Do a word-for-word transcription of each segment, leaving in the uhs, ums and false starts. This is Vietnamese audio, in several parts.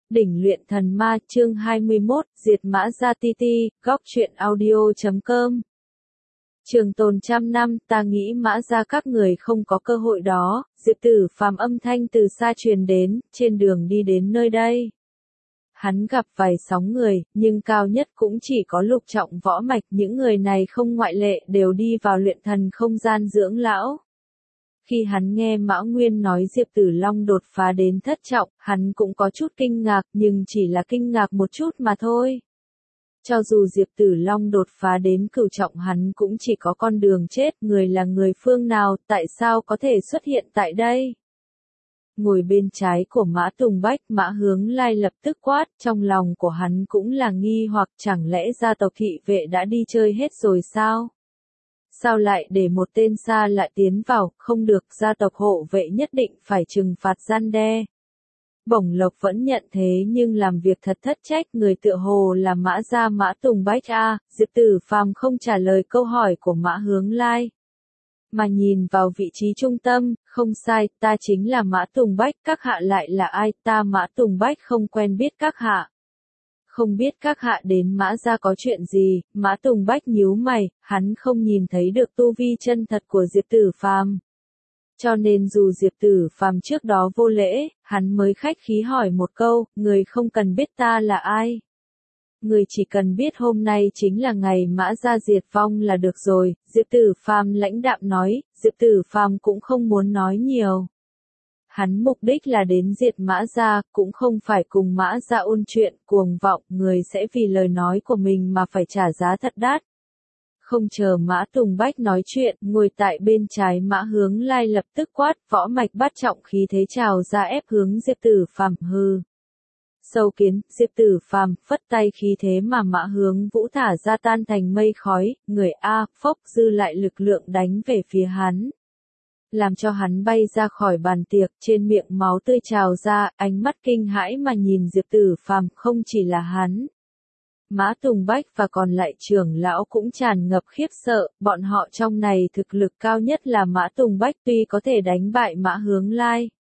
Đỉnh luyện thần ma chương hai mươi mốt, diệt mã ra ti ti, góc truyện audio chấm com. Trường tồn trăm năm, ta nghĩ mã ra các người không có cơ hội đó. Diệp Tử Phàm âm thanh từ xa truyền đến, trên đường đi đến nơi đây. Hắn gặp vài sóng người, nhưng cao nhất cũng chỉ có lục trọng võ mạch, những người này không ngoại lệ đều đi vào luyện thần không gian dưỡng lão. Khi hắn nghe Mã Nguyên nói Diệp Tử Long đột phá đến thất trọng, hắn cũng có chút kinh ngạc, nhưng chỉ là kinh ngạc một chút mà thôi. Cho dù Diệp Tử Long đột phá đến cửu trọng hắn cũng chỉ có con đường chết, người là người phương nào, tại sao có thể xuất hiện tại đây? Ngồi bên trái của Mã Tùng Bách, Mã Hướng Lai lập tức quát, trong lòng của hắn cũng là nghi hoặc chẳng lẽ gia tộc thị vệ đã đi chơi hết rồi sao? Sao lại để một tên xa lạ tiến vào, không được, gia tộc hộ vệ nhất định phải trừng phạt răn đe. Bổng Lộc vẫn nhận thế nhưng làm việc thật thất trách, người tựa hồ là Mã gia Mã Tùng Bách a. Diệp Tử Phàm không trả lời câu hỏi của Mã Hướng Lai, mà nhìn vào vị trí trung tâm, không sai, ta chính là Mã Tùng Bách, các hạ lại là ai? Ta Mã Tùng Bách không quen biết các hạ. Không biết các hạ đến Mã gia có chuyện gì? Mã Tùng Bách nhíu mày, hắn không nhìn thấy được tu vi chân thật của Diệp Tử Phàm. Cho nên dù Diệp Tử Phàm trước đó vô lễ, hắn mới khách khí hỏi một câu, người không cần biết ta là ai. Người chỉ cần biết hôm nay chính là ngày Mã gia diệt vong là được rồi, Diệp Tử Phàm lãnh đạm nói. Diệp Tử Phàm cũng không muốn nói nhiều. Hắn mục đích là đến diệt Mã gia, cũng không phải cùng Mã gia ôn chuyện, cuồng vọng, người sẽ vì lời nói của mình mà phải trả giá thật đắt. Không chờ Mã Tùng Bách nói chuyện, ngồi tại bên trái Mã Hướng Lai lập tức quát, võ mạch bát trọng khí thế trào ra ép hướng Diệp Tử Phàm, hừ. Sâu kiến, Diệp Tử Phàm phất tay khí thế mà Mã Hướng Vũ thả ra tan thành mây khói, người A, phốc dư lại lực lượng đánh về phía hắn. Làm cho hắn bay ra khỏi bàn tiệc, trên miệng máu tươi trào ra, ánh mắt kinh hãi mà nhìn Diệp Tử Phàm, không chỉ là hắn. Mã Tùng Bách và còn lại trưởng lão cũng tràn ngập khiếp sợ, bọn họ trong này thực lực cao nhất là Mã Tùng Bách tuy có thể đánh bại Mã Hướng Lai.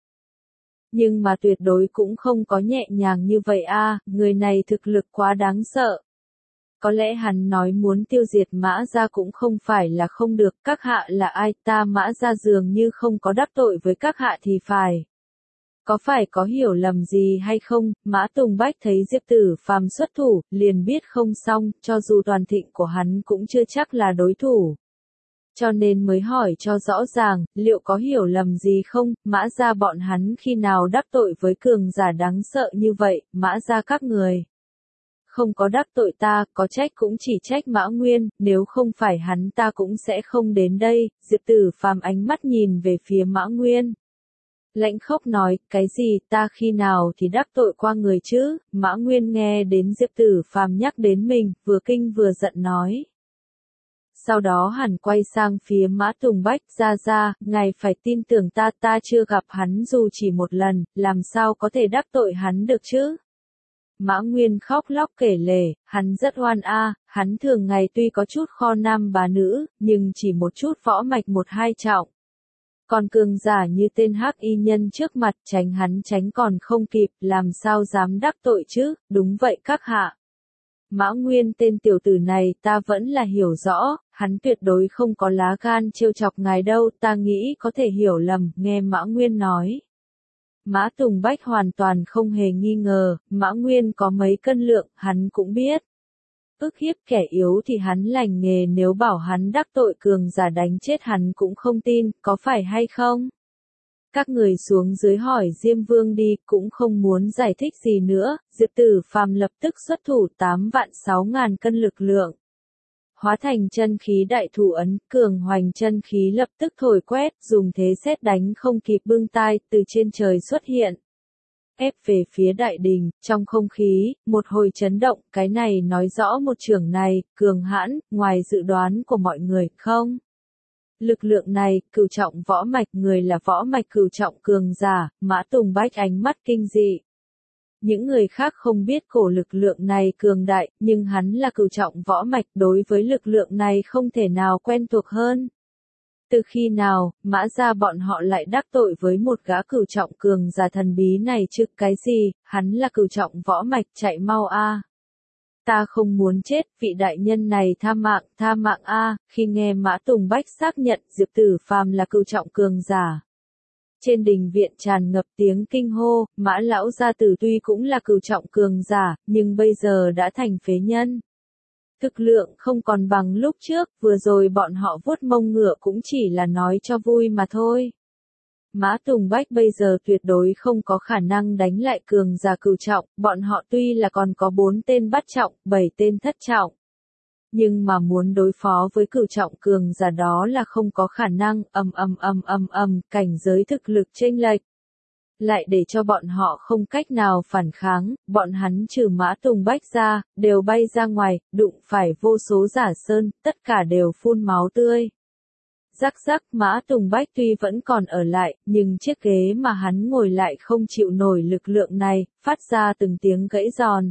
Nhưng mà tuyệt đối cũng không có nhẹ nhàng như vậy a, người này thực lực quá đáng sợ. Có lẽ hắn nói muốn tiêu diệt Mã gia cũng không phải là không được, các hạ là ai? Ta Mã gia dường như không có đắc tội với các hạ thì phải. Có phải có hiểu lầm gì hay không? Mã Tùng Bách thấy Diệp Tử Phàm xuất thủ, liền biết không xong, cho dù toàn thịnh của hắn cũng chưa chắc là đối thủ. Cho nên mới hỏi cho rõ ràng, liệu có hiểu lầm gì không? Mã gia bọn hắn khi nào đắc tội với cường giả đáng sợ như vậy? Mã gia các người không có đắc tội ta, có trách cũng chỉ trách Mã Nguyên, nếu không phải hắn ta cũng sẽ không đến đây. Diệp Tử Phàm ánh mắt nhìn về phía Mã Nguyên. Lãnh khốc nói, cái gì, ta khi nào thì đắc tội qua người chứ? Mã Nguyên nghe đến Diệp Tử Phàm nhắc đến mình, vừa kinh vừa giận nói. Sau đó hẳn quay sang phía Mã Tùng Bách, ra ra, ngài phải tin tưởng ta, ta chưa gặp hắn dù chỉ một lần, làm sao có thể đắc tội hắn được chứ? Mã Nguyên khóc lóc kể lể, hắn rất oan a, hắn thường ngày tuy có chút kho nam bà nữ, nhưng chỉ một chút võ mạch một hai trọng. Còn cường giả như tên hắc y nhân trước mặt tránh hắn tránh còn không kịp, làm sao dám đắc tội chứ? Đúng vậy các hạ. Mã Nguyên tên tiểu tử này ta vẫn là hiểu rõ, hắn tuyệt đối không có lá gan trêu chọc ngài đâu, ta nghĩ có thể hiểu lầm, nghe Mã Nguyên nói. Mã Tùng Bách hoàn toàn không hề nghi ngờ, Mã Nguyên có mấy cân lượng, hắn cũng biết. Ức hiếp kẻ yếu thì hắn lành nghề, nếu bảo hắn đắc tội cường giả đánh chết hắn cũng không tin, có phải hay không? Các người xuống dưới hỏi Diêm Vương đi, cũng không muốn giải thích gì nữa. Diệp Tử Phàm lập tức xuất thủ tám vạn sáu ngàn cân lực lượng. Hóa thành chân khí đại thủ ấn, cường hoành chân khí lập tức thổi quét, dùng thế sét đánh không kịp bưng tai, từ trên trời xuất hiện. Ép về phía đại đình, trong không khí, một hồi chấn động, cái này nói rõ một chưởng này, cường hãn, ngoài dự đoán của mọi người, không? Lực lượng này, cửu trọng võ mạch, người là võ mạch cửu trọng cường giả, Mã Tùng Bách ánh mắt kinh dị. Những người khác không biết cổ lực lượng này cường đại, nhưng hắn là cửu trọng võ mạch, đối với lực lượng này không thể nào quen thuộc hơn. Từ khi nào, Mã gia bọn họ lại đắc tội với một gã cửu trọng cường giả thần bí này chứ cái gì, hắn là cửu trọng võ mạch chạy mau a. Ta không muốn chết, vị đại nhân này tha mạng, tha mạng a. Khi nghe Mã Tùng Bách xác nhận Diệp Tử Phàm là cửu trọng cường giả. Trên đình viện tràn ngập tiếng kinh hô, Mã lão gia tử tuy cũng là cửu trọng cường giả, nhưng bây giờ đã thành phế nhân. Thực lượng không còn bằng lúc trước, vừa rồi bọn họ vuốt mông ngựa cũng chỉ là nói cho vui mà thôi. Mã Tùng Bách bây giờ tuyệt đối không có khả năng đánh lại cường giả cửu trọng, bọn họ tuy là còn có bốn tên bát trọng, bảy tên thất trọng. Nhưng mà muốn đối phó với cửu trọng cường giả đó là không có khả năng, ầm ầm ầm ầm ầm, cảnh giới thực lực chênh lệch. Lại để cho bọn họ không cách nào phản kháng, bọn hắn trừ Mã Tùng Bách ra, đều bay ra ngoài, đụng phải vô số giả sơn, tất cả đều phun máu tươi. Rắc rắc Mã Tùng Bách tuy vẫn còn ở lại, nhưng chiếc ghế mà hắn ngồi lại không chịu nổi lực lượng này, phát ra từng tiếng gãy giòn.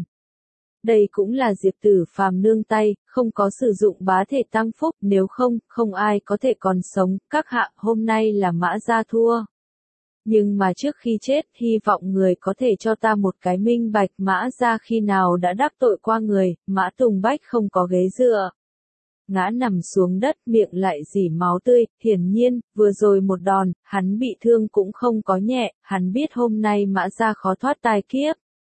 Đây cũng là Diệp Tử Phàm nương tay, không có sử dụng bá thể tăng phúc, nếu không, không ai có thể còn sống, các hạ hôm nay là Mã gia thua. Nhưng mà trước khi chết, hy vọng người có thể cho ta một cái minh bạch Mã gia khi nào đã đắc tội qua người, Mã Tùng Bách không có ghế dựa. Ngã nằm xuống đất miệng lại rỉ máu tươi, hiển nhiên, vừa rồi một đòn, hắn bị thương cũng không có nhẹ, hắn biết hôm nay Mã gia khó thoát tai kiếp.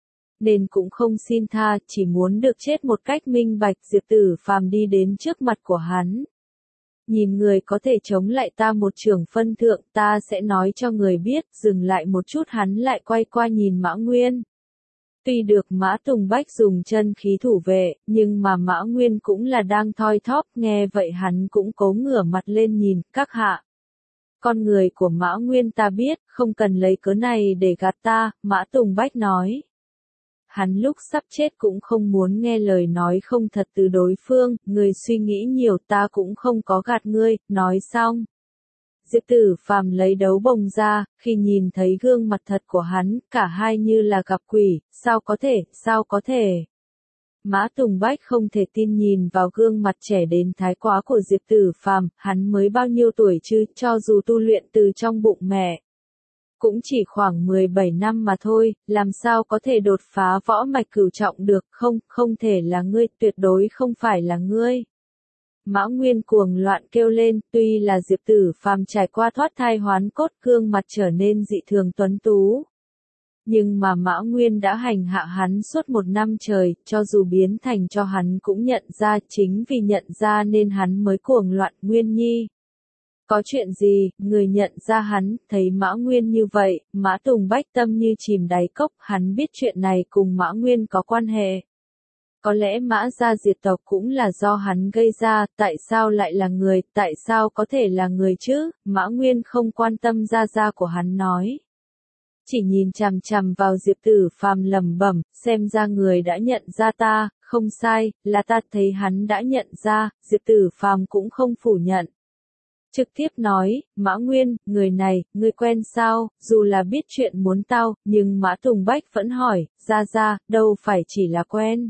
Nên cũng không xin tha, chỉ muốn được chết một cách minh bạch. Diệp Tử Phàm đi đến trước mặt của hắn. Nhìn người có thể chống lại ta một trường phân thượng, ta sẽ nói cho người biết, dừng lại một chút hắn lại quay qua nhìn Mã Nguyên. Tuy được Mã Tùng Bách dùng chân khí thủ vệ, nhưng mà Mã Nguyên cũng là đang thoi thóp, nghe vậy hắn cũng cố ngửa mặt lên nhìn, các hạ. Con người của Mã Nguyên ta biết, không cần lấy cớ này để gạt ta, Mã Tùng Bách nói. Hắn lúc sắp chết cũng không muốn nghe lời nói không thật từ đối phương, người suy nghĩ nhiều ta cũng không có gạt ngươi, nói xong. Diệp Tử Phàm lấy đấu bồng ra, khi nhìn thấy gương mặt thật của hắn, cả hai như là gặp quỷ, sao có thể, sao có thể. Mã Tùng Bách không thể tin nhìn vào gương mặt trẻ đến thái quá của Diệp Tử Phàm, hắn mới bao nhiêu tuổi chứ, cho dù tu luyện từ trong bụng mẹ. Cũng chỉ khoảng mười bảy năm mà thôi, làm sao có thể đột phá võ mạch cửu trọng được, không, không thể là ngươi, tuyệt đối không phải là ngươi. Mã Nguyên cuồng loạn kêu lên, tuy là Diệp Tử Phàm trải qua thoát thai hoán cốt gương mặt trở nên dị thường tuấn tú. Nhưng mà Mã Nguyên đã hành hạ hắn suốt một năm trời, cho dù biến thành cho hắn cũng nhận ra, chính vì nhận ra nên hắn mới cuồng loạn. Nguyên Nhi. Có chuyện gì, người nhận ra hắn, thấy Mã Nguyên như vậy, Mã Tùng Bách tâm như chìm đáy cốc, hắn biết chuyện này cùng Mã Nguyên có quan hệ. Có lẽ Mã gia diệt tộc cũng là do hắn gây ra, tại sao lại là người, tại sao có thể là người chứ, Mã Nguyên không quan tâm gia gia của hắn nói. Chỉ nhìn chằm chằm vào Diệp Tử Phàm lẩm bẩm, xem ra người đã nhận ra ta, không sai, là ta thấy hắn đã nhận ra, Diệp Tử Phàm cũng không phủ nhận. Trực tiếp nói, Mã Nguyên, người này, ngươi quen sao, dù là biết chuyện muốn tao, nhưng Mã Tùng Bách vẫn hỏi, ra ra, đâu phải chỉ là quen.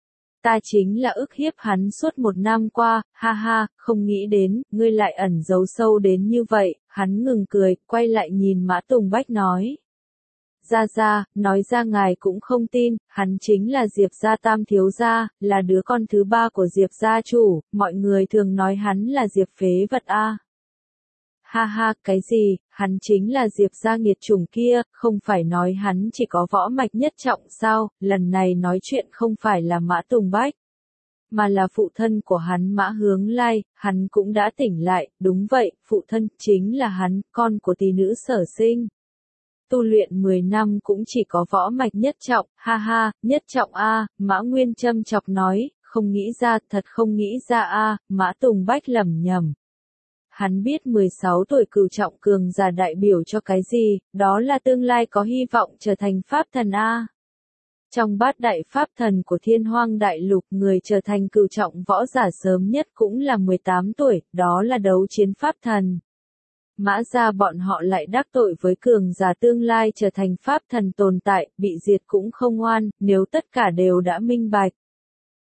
Ta chính là ức hiếp hắn suốt một năm qua, ha ha, không nghĩ đến, ngươi lại ẩn giấu sâu đến như vậy, hắn ngừng cười, quay lại nhìn Mã Tùng Bách nói. Ra ra, nói ra ngài cũng không tin, hắn chính là Diệp gia tam thiếu gia, là đứa con thứ ba của Diệp gia chủ, mọi người thường nói hắn là Diệp phế vật a. Ha ha, cái gì, hắn chính là Diệp gia nghiệt chủng kia, không phải nói hắn chỉ có võ mạch nhất trọng sao, lần này nói chuyện không phải là Mã Tùng Bách, mà là phụ thân của hắn Mã Hướng Lai, hắn cũng đã tỉnh lại, đúng vậy, phụ thân chính là hắn, con của tỷ nữ Sở Sinh. Tu luyện mười năm cũng chỉ có võ mạch nhất trọng, ha ha, nhất trọng a, Mã Nguyên châm chọc nói, không nghĩ ra, thật không nghĩ ra a, Mã Tùng Bách lẩm nhẩm. Hắn biết mười sáu tuổi cửu trọng cường giả đại biểu cho cái gì, đó là tương lai có hy vọng trở thành pháp thần a. Trong bát đại pháp thần của Thiên Hoang Đại Lục, người trở thành cửu trọng võ giả sớm nhất cũng là mười tám tuổi, đó là đấu chiến pháp thần. Mã gia bọn họ lại đắc tội với cường giả tương lai trở thành pháp thần tồn tại, bị diệt cũng không oan, nếu tất cả đều đã minh bạch.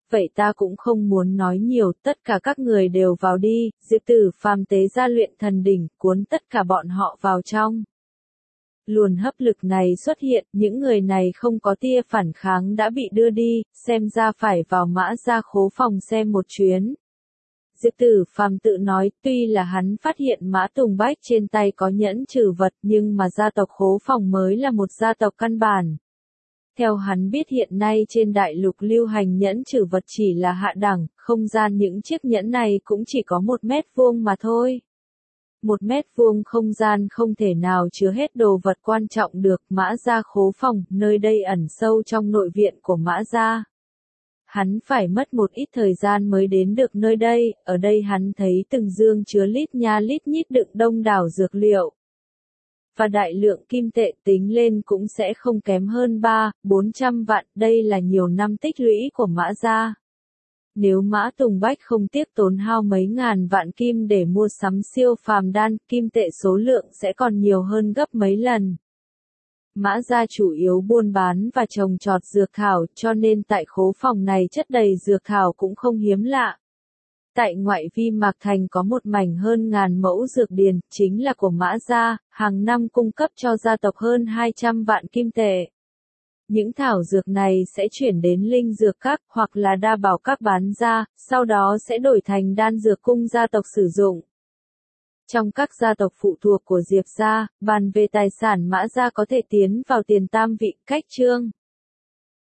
vậy ta cũng không muốn nói nhiều, tất cả các người đều vào đi, Diệp Tử Phàm tế ra luyện thần đỉnh, cuốn tất cả bọn họ vào trong. Luồn hấp lực này xuất hiện, những người này không có tia phản kháng đã bị đưa đi, xem ra phải vào Mã gia khố phòng xem một chuyến. Diệp Tử Phàm tự nói, tuy là hắn phát hiện Mã Tùng Bách trên tay có nhẫn trừ vật nhưng mà gia tộc khố phòng mới là một gia tộc căn bản. Theo hắn biết hiện nay trên đại lục lưu hành nhẫn trừ vật chỉ là hạ đẳng, không gian những chiếc nhẫn này cũng chỉ có một mét vuông mà thôi. Một mét vuông không gian không thể nào chứa hết đồ vật quan trọng được. Mã gia khố phòng, nơi đây ẩn sâu trong nội viện của Mã gia. Hắn phải mất một ít thời gian mới đến được nơi đây, ở đây hắn thấy từng dương chứa lít nha lít nhít đựng đông đảo dược liệu. Và đại lượng kim tệ tính lên cũng sẽ không kém hơn ba, bốn trăm vạn, đây là nhiều năm tích lũy của Mã gia. Nếu Mã Tùng Bách không tiếc tốn hao mấy ngàn vạn kim để mua sắm siêu phàm đan, kim tệ số lượng sẽ còn nhiều hơn gấp mấy lần. Mã gia chủ yếu buôn bán và trồng trọt dược thảo, cho nên tại khố phòng này chất đầy dược thảo cũng không hiếm lạ. Tại ngoại vi Mạc Thành có một mảnh hơn ngàn mẫu dược điền, chính là của Mã gia, hàng năm cung cấp cho gia tộc hơn hai trăm vạn kim tệ. Những thảo dược này sẽ chuyển đến linh dược các hoặc là đa bảo các bán ra, sau đó sẽ đổi thành đan dược cung gia tộc sử dụng. Trong các gia tộc phụ thuộc của Diệp gia, bàn về tài sản Mã gia có thể tiến vào tiền tam vị. Cách chương